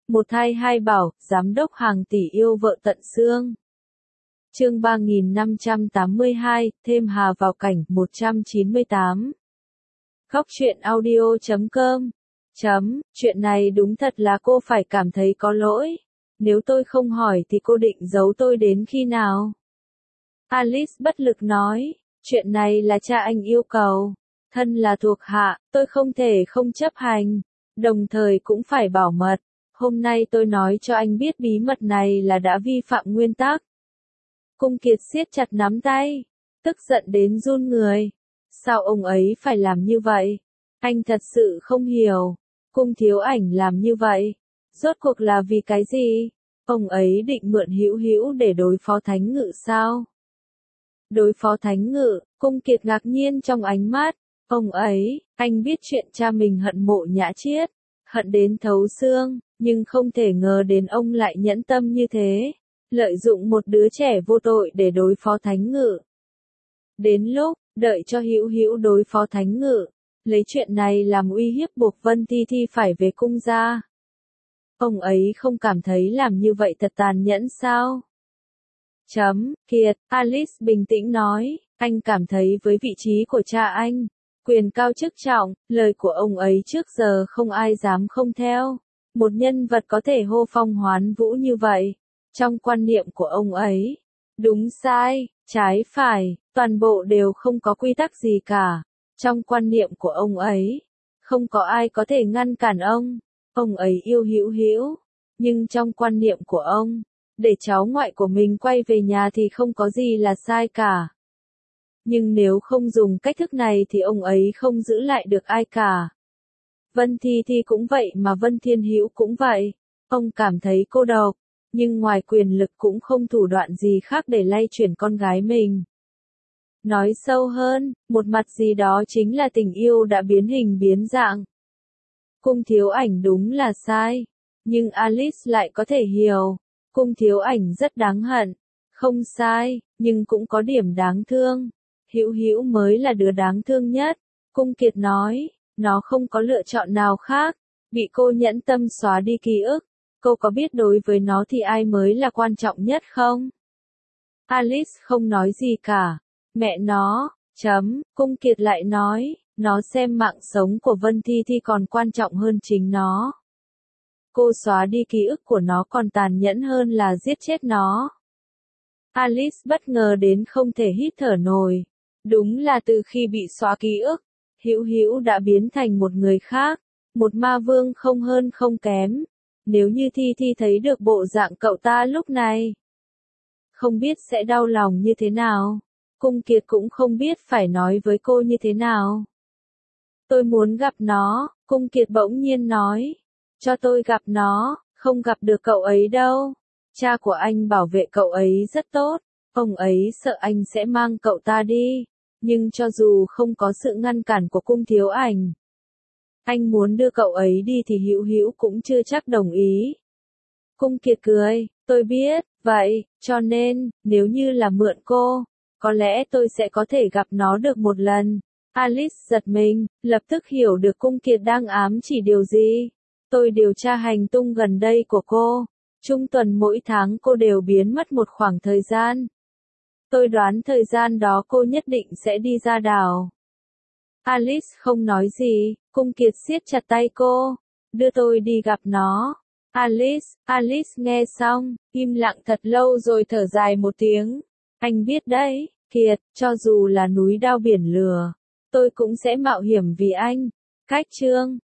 Một thai hai bảo, giám đốc hàng tỷ yêu vợ tận xương. Chương 3582, thêm Hà vào cảnh, 198. Góc truyện audio.com. Chuyện này đúng thật là cô phải cảm thấy có lỗi. Nếu tôi không hỏi thì cô định giấu tôi đến khi nào? Alice bất lực nói, chuyện này là cha anh yêu cầu. Thân là thuộc hạ, tôi không thể không chấp hành. Đồng thời cũng phải bảo mật. Hôm nay tôi nói cho anh biết bí mật này là đã vi phạm nguyên tắc. Cung Kiệt siết chặt nắm tay, tức giận đến run người. Sao ông ấy phải làm như vậy? Anh thật sự không hiểu. Cung Thiếu Ảnh làm như vậy, rốt cuộc là vì cái gì? Ông ấy định mượn Hữu Hữu để đối phó Thánh Ngự sao? Đối phó Thánh Ngự, Cung Kiệt ngạc nhiên trong ánh mắt. Ông ấy, anh biết chuyện cha mình hận Mộ Nhã Chiết, hận đến thấu xương, nhưng không thể ngờ đến ông lại nhẫn tâm như thế. Lợi dụng một đứa trẻ vô tội để đối phó Thánh Ngự. Đến lúc, đợi cho Hữu Hữu đối phó Thánh Ngự, lấy chuyện này làm uy hiếp buộc Vân Thi Thi phải về cung ra. Ông ấy không cảm thấy làm như vậy thật tàn nhẫn sao? Kiệt, Alice bình tĩnh nói, anh cảm thấy với vị trí của cha anh, quyền cao chức trọng, lời của ông ấy trước giờ không ai dám không theo. Một nhân vật có thể hô phong hoán vũ như vậy, trong quan niệm của ông ấy, đúng sai, trái phải, toàn bộ đều không có quy tắc gì cả. Trong quan niệm của ông ấy, không có ai có thể ngăn cản ông. Ông ấy yêu Hữu Hữu, nhưng trong quan niệm của ông, để cháu ngoại của mình quay về nhà thì không có gì là sai cả. Nhưng nếu không dùng cách thức này thì ông ấy không giữ lại được ai cả. Vân Thi Thi cũng vậy mà Vân Thiên Hữu cũng vậy. Ông cảm thấy cô độc, nhưng ngoài quyền lực cũng không thủ đoạn gì khác để lay chuyển con gái mình. Nói sâu hơn, một mặt gì đó chính là tình yêu đã biến hình biến dạng. Cung Thiếu Ảnh đúng là sai, nhưng Alice lại có thể hiểu. Cung Thiếu Ảnh rất đáng hận, không sai, nhưng cũng có điểm đáng thương. Hữu Hữu mới là đứa đáng thương nhất. Cung Kiệt nói, nó không có lựa chọn nào khác, bị cô nhẫn tâm xóa đi ký ức. Cô có biết đối với nó thì ai mới là quan trọng nhất không? Alice không nói gì cả. Mẹ nó, Cung Kiệt lại nói, nó xem mạng sống của Vân Thi Thi còn quan trọng hơn chính nó. Cô xóa đi ký ức của nó còn tàn nhẫn hơn là giết chết nó. Alice bất ngờ đến không thể hít thở nổi. Đúng là từ khi bị xóa ký ức, Hữu Hữu đã biến thành một người khác, một ma vương không hơn không kém. Nếu như Thi Thi thấy được bộ dạng cậu ta lúc này, không biết sẽ đau lòng như thế nào. Cung Kiệt cũng không biết phải nói với cô như thế nào. Tôi muốn gặp nó, Cung Kiệt bỗng nhiên nói. Cho tôi gặp nó, không gặp được cậu ấy đâu. Cha của anh bảo vệ cậu ấy rất tốt, ông ấy sợ anh sẽ mang cậu ta đi. Nhưng cho dù không có sự ngăn cản của Cung Thiếu Ảnh, anh muốn đưa cậu ấy đi thì Hữu Hữu cũng chưa chắc đồng ý. Cung Kiệt cười, tôi biết, vậy, cho nên, nếu như là mượn cô, có lẽ tôi sẽ có thể gặp nó được một lần. Alice giật mình, lập tức hiểu được Cung Kiệt đang ám chỉ điều gì. Tôi điều tra hành tung gần đây của cô. Trung tuần mỗi tháng cô đều biến mất một khoảng thời gian. Tôi đoán thời gian đó cô nhất định sẽ đi ra đảo. Alice không nói gì, Cung Kiệt siết chặt tay cô. Đưa tôi đi gặp nó. Alice nghe xong, im lặng thật lâu rồi thở dài một tiếng. Anh biết đấy, Kiệt, cho dù là núi đao biển lửa, tôi cũng sẽ mạo hiểm vì anh. Cách chương